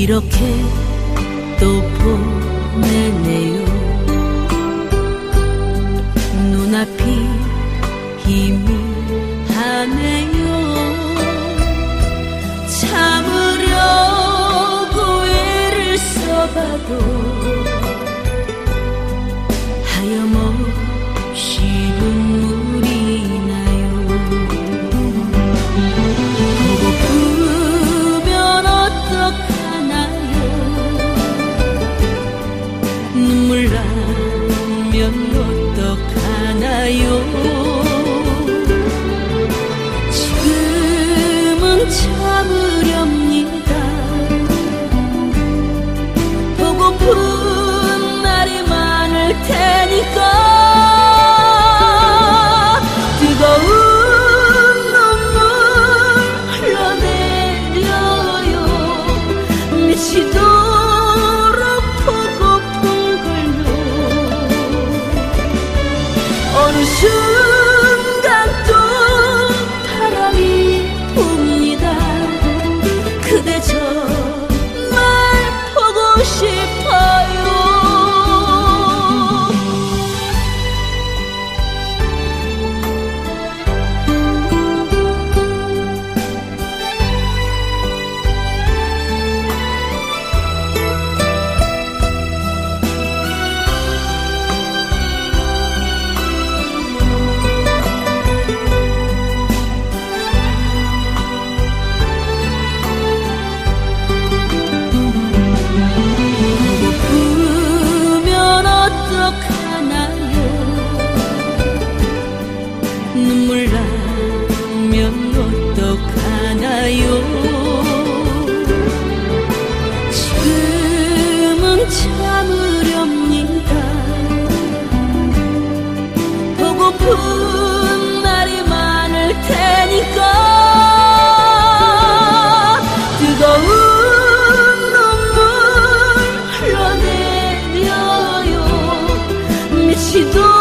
이렇게 또 보내네요. 눈앞이 희미하네요. 참으려고 애를 써봐도 하염없이 눈물이 나요. 보고프면 어떡하나요. 눈물 나면 어떡하나요. 지금은 참으렵니다. 보고픈 날이 많을 테니까. 뜨거운 눈물 흘러내려요. 미치도록 보고픈 걸요. 어느 순간 또 바람이 붑니다. 그대 정말 보고 싶어요. 눈물 나면 어떡하나요. 지금은 참으렵니다. 보고픈 날이 많을 테니까. 뜨거운 눈물 흘러내려요. 미치도록